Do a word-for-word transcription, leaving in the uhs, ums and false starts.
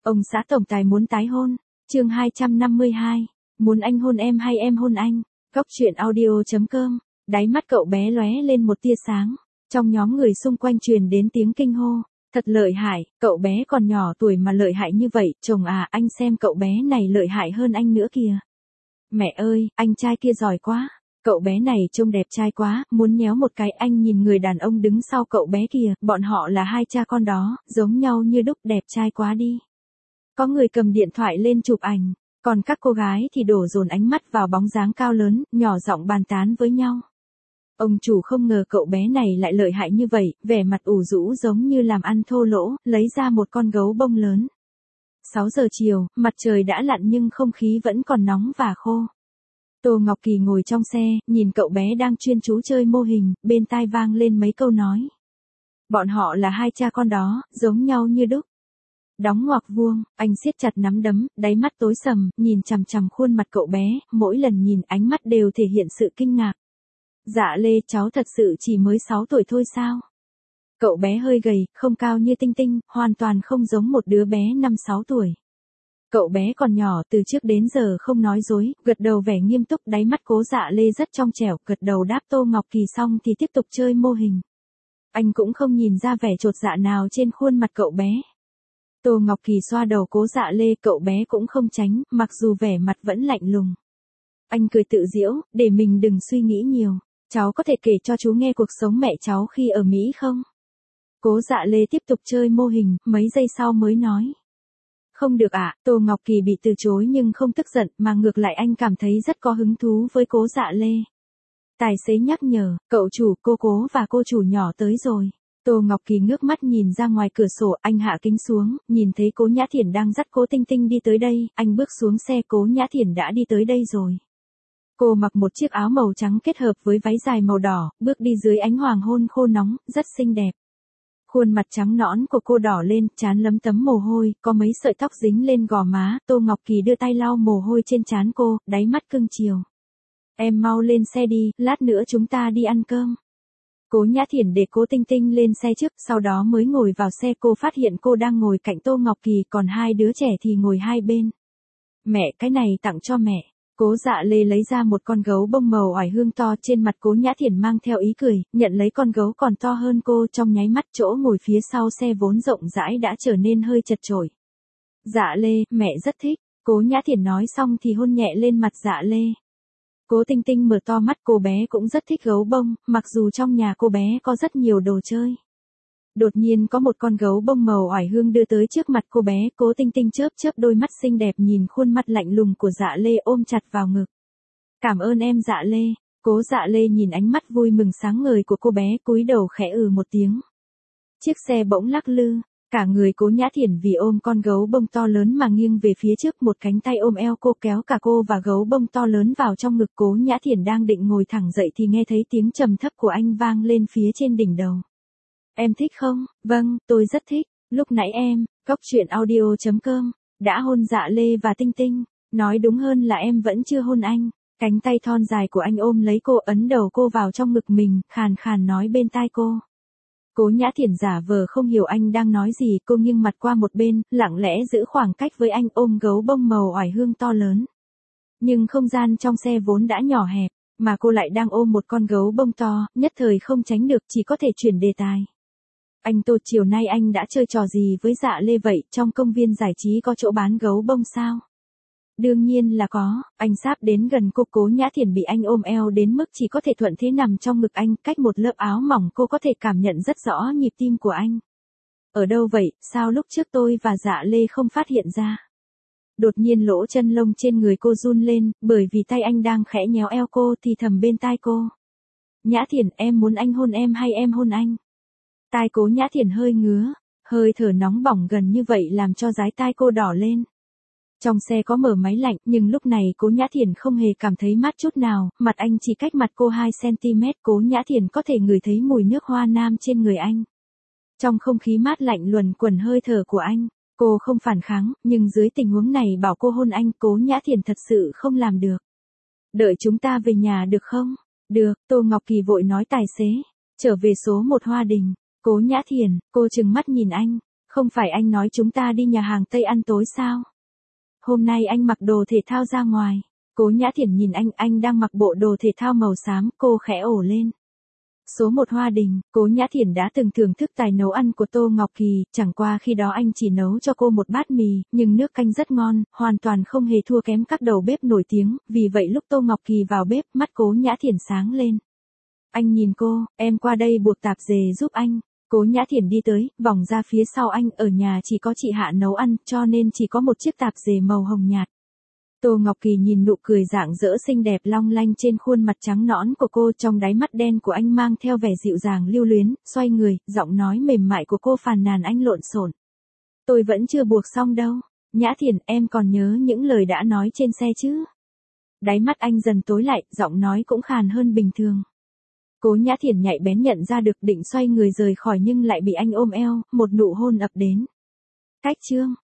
Ông xã tổng tài muốn tái hôn. Chương hai trăm năm mươi hai. Muốn anh hôn em hay em hôn anh? Góc truyện audio chấm com. Đáy mắt cậu bé lóe lên một tia sáng. Trong nhóm người xung quanh truyền đến tiếng kinh hô. Thật lợi hại, cậu bé còn nhỏ tuổi mà lợi hại như vậy, chồng à, anh xem cậu bé này lợi hại hơn anh nữa kìa. Mẹ ơi, anh trai kia giỏi quá. Cậu bé này trông đẹp trai quá, muốn nhéo một cái. Anh nhìn người đàn ông đứng sau cậu bé kìa, bọn họ là hai cha con đó, giống nhau như đúc, đẹp trai quá đi. Có người cầm điện thoại lên chụp ảnh, còn các cô gái thì đổ dồn ánh mắt vào bóng dáng cao lớn, nhỏ giọng bàn tán với nhau. Ông chủ không ngờ cậu bé này lại lợi hại như vậy, vẻ mặt ủ rũ giống như làm ăn thô lỗ, lấy ra một con gấu bông lớn. sáu giờ chiều, mặt trời đã lặn nhưng không khí vẫn còn nóng và khô. Tô Ngọc Kỳ ngồi trong xe, nhìn cậu bé đang chuyên chú chơi mô hình, bên tai vang lên mấy câu nói. Bọn họ là hai cha con đó, giống nhau như đúc. Đóng ngoặc vuông, anh siết chặt nắm đấm, đáy mắt tối sầm, nhìn chằm chằm khuôn mặt cậu bé, mỗi lần nhìn ánh mắt đều thể hiện sự kinh ngạc. Dạ Lê, cháu thật sự chỉ mới sáu tuổi thôi sao? Cậu bé hơi gầy, không cao như Tinh Tinh, hoàn toàn không giống một đứa bé năm sáu tuổi. Cậu bé còn nhỏ, từ trước đến giờ không nói dối, gật đầu vẻ nghiêm túc, đáy mắt Cố Dạ Lê rất trong trẻo, gật đầu đáp Tô Ngọc Kỳ xong thì tiếp tục chơi mô hình. Anh cũng không nhìn ra vẻ chột dạ nào trên khuôn mặt cậu bé. Tô Ngọc Kỳ xoa đầu Cố Dạ Lê, cậu bé cũng không tránh, mặc dù vẻ mặt vẫn lạnh lùng. Anh cười tự giễu, để mình đừng suy nghĩ nhiều. Cháu có thể kể cho chú nghe cuộc sống mẹ cháu khi ở Mỹ không? Cố Dạ Lê tiếp tục chơi mô hình, mấy giây sau mới nói. Không được ạ, à, Tô Ngọc Kỳ bị từ chối nhưng không tức giận, mà ngược lại anh cảm thấy rất có hứng thú với Cố Dạ Lê. Tài xế nhắc nhở, cậu chủ, cô Cố và cô chủ nhỏ tới rồi. Tô Ngọc Kỳ ngước mắt nhìn ra ngoài cửa sổ, anh hạ kính xuống, nhìn thấy Cố Nhã Thiển đang dắt Cố Tinh Tinh đi tới đây, anh bước xuống xe, Cố Nhã Thiển đã đi tới đây rồi. Cô mặc một chiếc áo màu trắng kết hợp với váy dài màu đỏ, bước đi dưới ánh hoàng hôn khô nóng, rất xinh đẹp. Khuôn mặt trắng nõn của cô đỏ lên, trán lấm tấm mồ hôi, có mấy sợi tóc dính lên gò má, Tô Ngọc Kỳ đưa tay lau mồ hôi trên trán cô, đáy mắt cưng chiều. Em mau lên xe đi, lát nữa chúng ta đi ăn cơm. Cố Nhã Thiển để Cố Tinh Tinh lên xe trước, sau đó mới ngồi vào xe. Cô phát hiện cô đang ngồi cạnh Tô Ngọc Kỳ, còn hai đứa trẻ thì ngồi hai bên. Mẹ, cái này tặng cho mẹ. Cố Dạ Lê lấy ra một con gấu bông màu oải hương to, trên mặt Cố Nhã Thiển mang theo ý cười, nhận lấy con gấu còn to hơn cô, trong nháy mắt chỗ ngồi phía sau xe vốn rộng rãi đã trở nên hơi chật chội. Dạ Lê, mẹ rất thích. Cố Nhã Thiển nói xong thì hôn nhẹ lên mặt Dạ Lê. Cố Tinh Tinh mở to mắt, cô bé cũng rất thích gấu bông, mặc dù trong nhà cô bé có rất nhiều đồ chơi. Đột nhiên có một con gấu bông màu oải hương đưa tới trước mặt cô bé, Cố Tinh Tinh chớp chớp đôi mắt xinh đẹp nhìn khuôn mặt lạnh lùng của Dạ Lê, ôm chặt vào ngực. Cảm ơn em Dạ Lê. Cố Dạ Lê nhìn ánh mắt vui mừng sáng ngời của cô bé, cúi đầu khẽ ừ một tiếng. Chiếc xe bỗng lắc lư, cả người Cố Nhã Thiển vì ôm con gấu bông to lớn mà nghiêng về phía trước, một cánh tay ôm eo cô kéo cả cô và gấu bông to lớn vào trong ngực. Cố Nhã Thiển đang định ngồi thẳng dậy thì nghe thấy tiếng trầm thấp của anh vang lên phía trên đỉnh đầu. Em thích không? Vâng, tôi rất thích. Lúc nãy em, góc truyện audio chấm com, đã hôn Dạ Lê và Tinh Tinh. Nói đúng hơn là em vẫn chưa hôn anh. Cánh tay thon dài của anh ôm lấy cô, ấn đầu cô vào trong ngực mình, khàn khàn nói bên tai cô. Cố Nhã Thiển giả vờ không hiểu anh đang nói gì, cô nghiêng mặt qua một bên, lặng lẽ giữ khoảng cách với anh, ôm gấu bông màu oải hương to lớn. Nhưng không gian trong xe vốn đã nhỏ hẹp, mà cô lại đang ôm một con gấu bông to, nhất thời không tránh được, chỉ có thể chuyển đề tài. Anh Tô, chiều nay anh đã chơi trò gì với Dạ Lê vậy, trong công viên giải trí có chỗ bán gấu bông sao? Đương nhiên là có, anh sáp đến gần cô. Cố Nhã Thiển bị anh ôm eo đến mức chỉ có thể thuận thế nằm trong ngực anh, cách một lớp áo mỏng cô có thể cảm nhận rất rõ nhịp tim của anh. Ở đâu vậy, sao lúc trước tôi và Dạ Lê không phát hiện ra? Đột nhiên lỗ chân lông trên người cô run lên, bởi vì tay anh đang khẽ nhéo eo cô, thì thầm bên tai cô. Nhã Thiển, em muốn anh hôn em hay em hôn anh? Tai Cố Nhã Thiển hơi ngứa, hơi thở nóng bỏng gần như vậy làm cho dái tai cô đỏ lên. Trong xe có mở máy lạnh, nhưng lúc này Cố Nhã Thiển không hề cảm thấy mát chút nào, mặt anh chỉ cách mặt cô hai xăng ti mét, Cố Nhã Thiển có thể ngửi thấy mùi nước hoa nam trên người anh. Trong không khí mát lạnh luẩn quẩn hơi thở của anh, cô không phản kháng, nhưng dưới tình huống này bảo cô hôn anh, Cố Nhã Thiển thật sự không làm được. Đợi chúng ta về nhà được không? Được, Tô Ngọc Kỳ vội nói tài xế, trở về số một Hoa Đình. Cố Nhã Thiển, cô trừng mắt nhìn anh. Không phải anh nói chúng ta đi nhà hàng Tây ăn tối sao? Hôm nay anh mặc đồ thể thao ra ngoài. Cố Nhã Thiển nhìn anh, anh đang mặc bộ đồ thể thao màu xám, cô khẽ ổ lên. Số một Hoa Đình, Cố Nhã Thiển đã từng thưởng thức tài nấu ăn của Tô Ngọc Kỳ, chẳng qua khi đó anh chỉ nấu cho cô một bát mì, nhưng nước canh rất ngon, hoàn toàn không hề thua kém các đầu bếp nổi tiếng, vì vậy lúc Tô Ngọc Kỳ vào bếp, mắt Cố Nhã Thiển sáng lên. Anh nhìn cô, em qua đây buộc tạp dề giúp anh. Cố Nhã Thiển đi tới, vòng ra phía sau anh, ở nhà chỉ có chị Hạ nấu ăn, cho nên chỉ có một chiếc tạp dề màu hồng nhạt. Tô Ngọc Kỳ nhìn nụ cười rạng rỡ xinh đẹp long lanh trên khuôn mặt trắng nõn của cô, trong đáy mắt đen của anh mang theo vẻ dịu dàng lưu luyến, xoay người, giọng nói mềm mại của cô phàn nàn anh lộn xộn. Tôi vẫn chưa buộc xong đâu. Nhã Thiển, em còn nhớ những lời đã nói trên xe chứ? Đáy mắt anh dần tối lại, giọng nói cũng khàn hơn bình thường. Cố Nhã Thiển nhạy bén nhận ra được, định xoay người rời khỏi nhưng lại bị anh ôm eo, một nụ hôn ập đến. Cách chương